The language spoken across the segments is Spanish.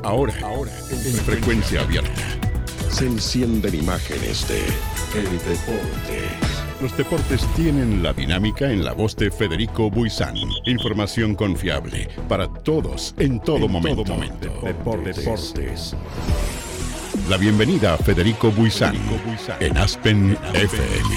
Ahora, en frecuencia abierta. Se encienden imágenes de el deporte. Los deportes tienen la dinámica en la voz de Federico Buizán. Información confiable para todos, en todo momento. Deportes. La bienvenida a Federico Buizán en Aspen FM.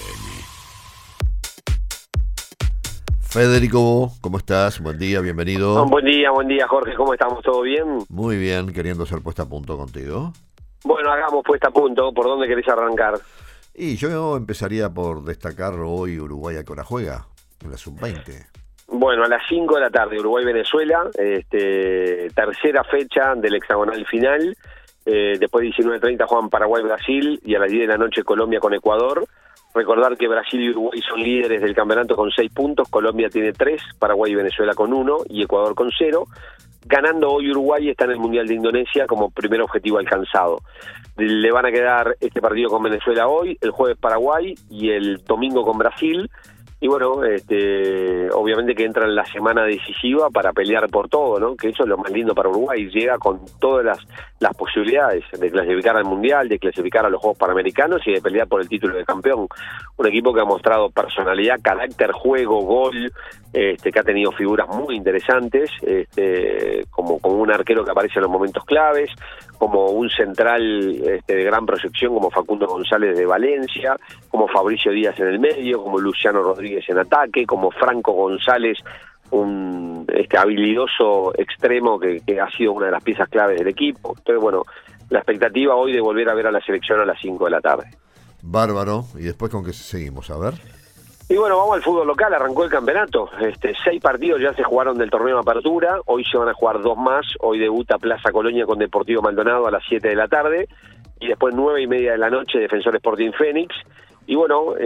Federico, ¿cómo estás? Buen día, bienvenido. Buen día, Jorge, ¿cómo estamos? ¿Todo bien? Muy bien, queriendo ser puesta a punto contigo. Bueno, hagamos puesta a punto. ¿Por dónde querés arrancar? Y yo empezaría por destacar hoy Uruguay a qué hora juega, en la sub-20. Bueno, a las 5 de la tarde, Uruguay-Venezuela, tercera fecha del hexagonal final. Después de 19:30 juegan Paraguay-Brasil y a las 10 de la noche Colombia con Ecuador. Recordar que Brasil y Uruguay son líderes del campeonato con 6 puntos, Colombia tiene 3, Paraguay y Venezuela con 1 y Ecuador con 0. Ganando hoy Uruguay está en el Mundial de Indonesia como primer objetivo alcanzado. Le van a quedar este partido con Venezuela hoy, el jueves Paraguay y el domingo con Brasil. Y bueno, obviamente que entra en la semana decisiva para pelear por todo, ¿no? Que eso es lo más lindo para Uruguay. Llega con todas las posibilidades de clasificar al Mundial, de clasificar a los Juegos Panamericanos y de pelear por el título de campeón. Un equipo que ha mostrado personalidad, carácter, juego, gol, que ha tenido figuras muy interesantes, como un arquero que aparece en los momentos claves, como un central de gran proyección como Facundo González de Valencia, como Fabricio Díaz en el medio, como Luciano Rodríguez en ataque, como Franco González, un habilidoso extremo que ha sido una de las piezas claves del equipo. Entonces, bueno, la expectativa hoy de volver a ver a la selección a las 5 de la tarde. Bárbaro. ¿Y después con qué seguimos? A ver. Y bueno, vamos al fútbol local, arrancó el campeonato. 6 partidos ya se jugaron del torneo de apertura, hoy se van a jugar 2 más, hoy debuta Plaza Colonia con Deportivo Maldonado a las 7 de la tarde, y después 9:30 de la noche Defensor Sporting Fénix. Y bueno,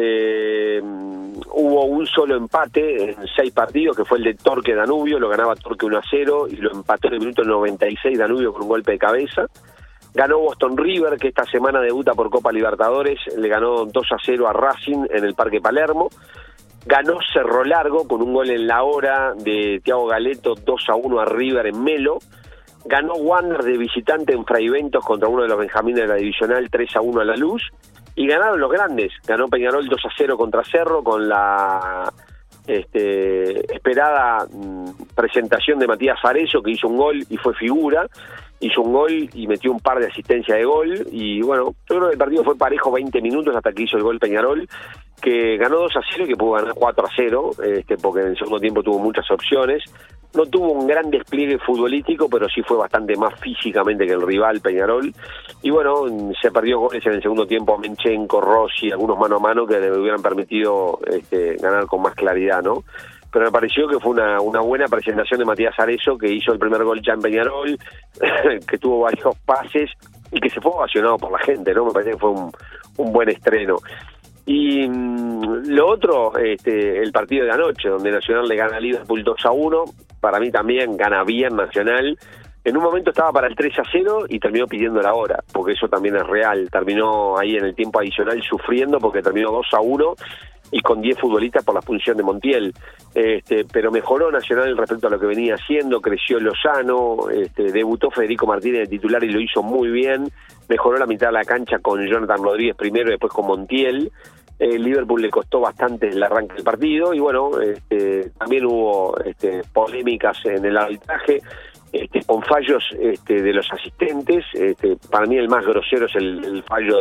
hubo un solo empate en 6 partidos, que fue el de Torque Danubio, lo ganaba Torque 1-0 y lo empató en el minuto 96 Danubio con un golpe de cabeza. Ganó Boston River, que esta semana debuta por Copa Libertadores, le ganó 2-0 a Racing en el Parque Palermo. Ganó Cerro Largo con un gol en la hora de Thiago Galeto, 2-1 a River en Melo. Ganó Wander de visitante en Fray Bentos contra uno de los benjamines de la divisional, 3-1 a La Luz. Y ganaron los grandes, ganó Peñarol 2-0 contra Cerro con la esperada presentación de Matías Arezzo, que hizo un gol y fue figura. Hizo un gol y metió un par de asistencias de gol. Y bueno, yo creo que el partido fue parejo 20 minutos hasta que hizo el gol Peñarol, que ganó 2-0 y que pudo ganar 4-0, porque en el segundo tiempo tuvo muchas opciones. No tuvo un gran despliegue futbolístico, pero sí fue bastante más físicamente que el rival Peñarol. Y bueno, se perdió goles en el segundo tiempo a Menchenko, Rossi, algunos mano a mano que le hubieran permitido ganar con más claridad, ¿no? Pero me pareció que fue una buena presentación de Matías Arezzo, que hizo el primer gol ya en Peñarol, que tuvo varios pases y que se fue ovacionado por la gente, ¿no? Me parece que fue un buen estreno. Y lo otro, el partido de anoche, donde Nacional le gana a Liverpool 2-1, para mí también gana bien Nacional. En un momento estaba para el 3-0 y terminó pidiendo la hora, porque eso también es real. Terminó ahí en el tiempo adicional sufriendo porque terminó 2-1 y con 10 futbolistas por la expulsión de Montiel. Pero mejoró Nacional respecto a lo que venía haciendo, creció Lozano, debutó Federico Martínez de titular y lo hizo muy bien. Mejoró la mitad de la cancha con Jonathan Rodríguez primero y después con Montiel. Liverpool le costó bastante el arranque del partido y bueno, también hubo polémicas en el arbitraje, con fallos de los asistentes. Para mí el más grosero es el fallo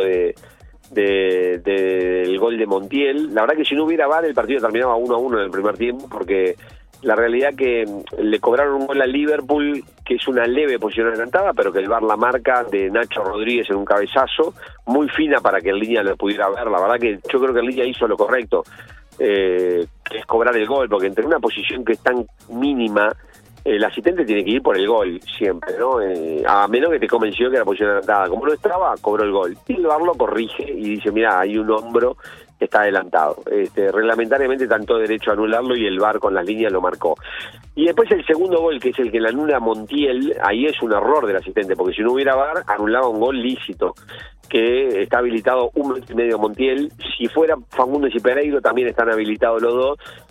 del gol de Montiel. La verdad que si no hubiera VAR el partido terminaba 1-1 en el primer tiempo, porque la realidad que le cobraron un gol al Liverpool que es una leve posición adelantada, pero que el VAR la marca de Nacho Rodríguez en un cabezazo muy fina para que el línea lo pudiera ver. La verdad que yo creo que el línea hizo lo correcto, que es cobrar el gol, porque entre una posición que es tan mínima, el asistente tiene que ir por el gol siempre, ¿no? A menos que te convenció que era posición adelantada. Como no estaba, cobró el gol. Y el VAR lo corrige y dice, mira, hay un hombro que está adelantado. Reglamentariamente está en todo derecho a anularlo y el VAR con las líneas lo marcó. Y después el segundo gol, que es el que le anula Montiel, ahí es un error del asistente, porque si no hubiera VAR, anulaba un gol lícito, que está habilitado 1,5 metros Montiel. Si fuera Fagundes y Pereiro, también están habilitados los dos,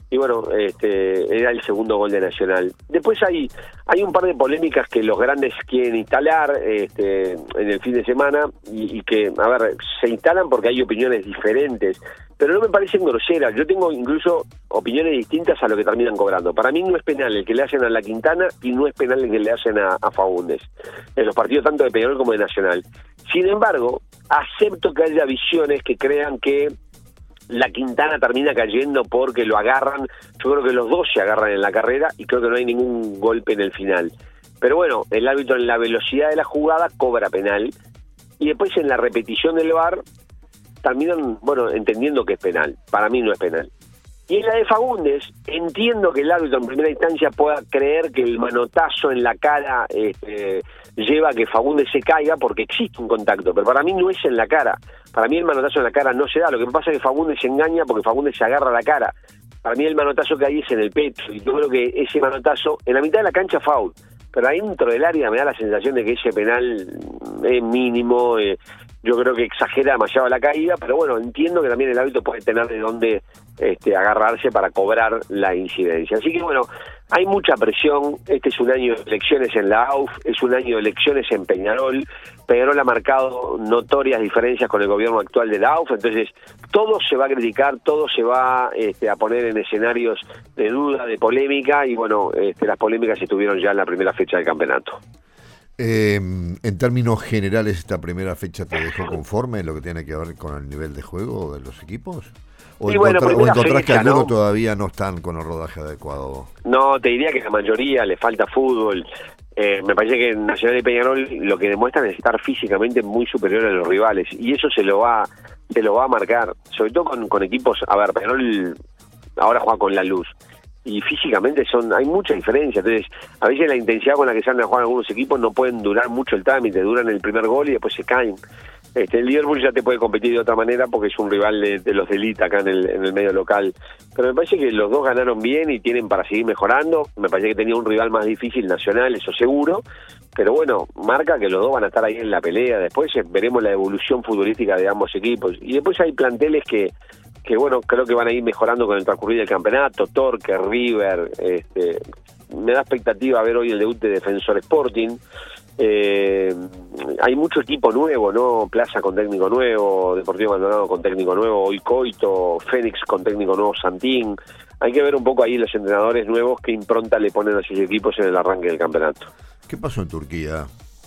y bueno, era el segundo gol de Nacional. Después hay un par de polémicas que los grandes quieren instalar en el fin de semana y que, a ver, se instalan porque hay opiniones diferentes, pero no me parecen groseras. Yo tengo incluso opiniones distintas a lo que terminan cobrando. Para mí no es penal el que le hacen a La Quintana y no es penal el que le hacen a Faúndez, en los partidos tanto de Peñarol como de Nacional. Sin embargo, acepto que haya visiones que crean que La Quintana termina cayendo porque lo agarran. Yo creo que los dos se agarran en la carrera y creo que no hay ningún golpe en el final. Pero bueno, el árbitro en la velocidad de la jugada cobra penal y después en la repetición del VAR terminan, entendiendo que es penal. Para mí no es penal. Y en la de Faúndez, entiendo que el árbitro en primera instancia pueda creer que el manotazo en la cara lleva a que Faúndez se caiga porque existe un contacto, pero para mí no es en la cara. Para mí el manotazo en la cara no se da. Lo que pasa es que Faúndez se engaña porque Faúndez se agarra la cara. Para mí el manotazo que hay es en el pecho, y yo creo que ese manotazo, en la mitad de la cancha foul, pero adentro del área me da la sensación de que ese penal es mínimo. Yo creo que exagera demasiado la caída, pero bueno, entiendo que también el árbitro puede tener de dónde agarrarse para cobrar la incidencia. Así que bueno, hay mucha presión. Este es un año de elecciones en la AUF, es un año de elecciones en Peñarol. Peñarol ha marcado notorias diferencias con el gobierno actual de la AUF, entonces todo se va a criticar, todo se va a poner en escenarios de duda, de polémica, y bueno, las polémicas estuvieron ya en la primera fecha del campeonato. En términos generales, ¿esta primera fecha te dejó conforme en lo que tiene que ver con el nivel de juego de los equipos? ¿O encontrás que algunos todavía no están con el rodaje adecuado? No, te diría que la mayoría le falta fútbol. Me parece que Nacional y Peñarol lo que demuestran es estar físicamente muy superior a los rivales, y eso se lo va a marcar, sobre todo con equipos. A ver, Peñarol ahora juega con La Luz, y físicamente hay mucha diferencia. Entonces, a veces la intensidad con la que salen a jugar algunos equipos no pueden durar mucho el trámite, duran el primer gol y después se caen. El Liverpool ya te puede competir de otra manera porque es un rival de los de élite acá en el medio local. Pero me parece que los dos ganaron bien y tienen para seguir mejorando. Me parece que tenía un rival más difícil, Nacional, eso seguro. Pero bueno, marca que los dos van a estar ahí en la pelea. Después veremos la evolución futbolística de ambos equipos. Y después hay planteles que bueno, creo que van a ir mejorando con el transcurrir del campeonato. Torque, River, me da expectativa ver hoy el debut de Defensor Sporting. Hay mucho equipo nuevo, ¿no? Plaza con técnico nuevo, Deportivo Maldonado con técnico nuevo, hoy Coito, Fénix con técnico nuevo, Santín. Hay que ver un poco ahí los entrenadores nuevos qué impronta le ponen a sus equipos en el arranque del campeonato. ¿Qué pasó en Turquía?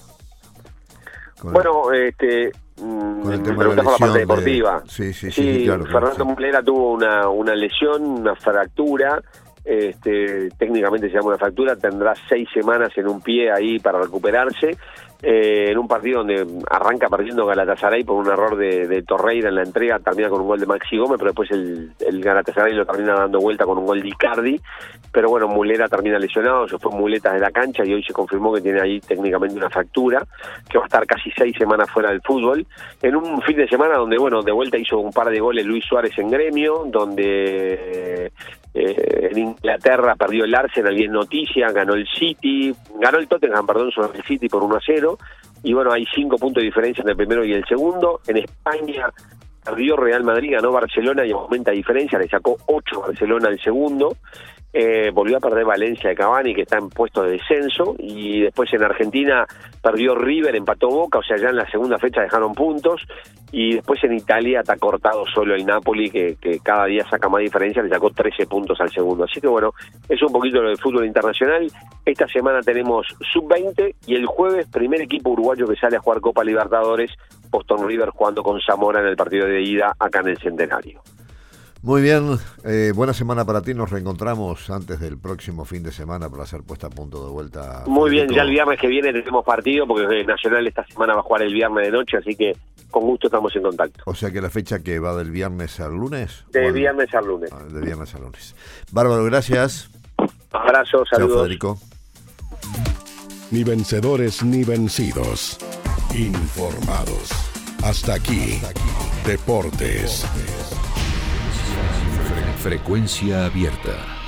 Bueno, con el tema me preguntás por la parte deportiva. Sí, claro. Fernando Mulera tuvo una lesión, una fractura. Técnicamente se llama una fractura, tendrá 6 semanas en un pie ahí para recuperarse, en un partido donde arranca perdiendo Galatasaray por un error de Torreira en la entrega, termina con un gol de Maxi Gómez, pero después el Galatasaray lo termina dando vuelta con un gol de Icardi. Pero bueno, Mulera termina lesionado, se fue muletas de la cancha y hoy se confirmó que tiene ahí técnicamente una fractura, que va a estar casi 6 semanas fuera del fútbol, en un fin de semana donde bueno, de vuelta hizo un par de goles Luis Suárez en Gremio, donde en Inglaterra perdió el Arsenal y en noticia, ganó el Tottenham sobre el City por 1-0, y bueno, hay 5 puntos de diferencia entre el primero y el segundo. En España perdió Real Madrid, ganó Barcelona y aumenta diferencia, le sacó 8 Barcelona al segundo. Volvió a perder Valencia de Cavani, que está en puesto de descenso, y después en Argentina perdió River, empató Boca, o sea, ya en la segunda fecha dejaron puntos, y después en Italia está cortado solo el Napoli, que cada día saca más diferencia, le sacó 13 puntos al segundo. Así que bueno, es un poquito lo del fútbol internacional. Esta semana tenemos Sub-20 y el jueves primer equipo uruguayo que sale a jugar Copa Libertadores, Boston River jugando con Zamora en el partido de ida acá en el Centenario. Muy bien, buena semana para ti, nos reencontramos antes del próximo fin de semana para hacer puesta a punto de vuelta. Muy bien, ya el viernes que viene tenemos partido porque Nacional esta semana va a jugar el viernes de noche, así que con gusto estamos en contacto. O sea que la fecha que va del viernes al lunes. De viernes al lunes. De viernes al lunes. Bárbaro, gracias. Abrazos, saludos. Chao, Federico. Ni vencedores ni vencidos. Informados. Hasta aquí. Deportes. Frecuencia abierta.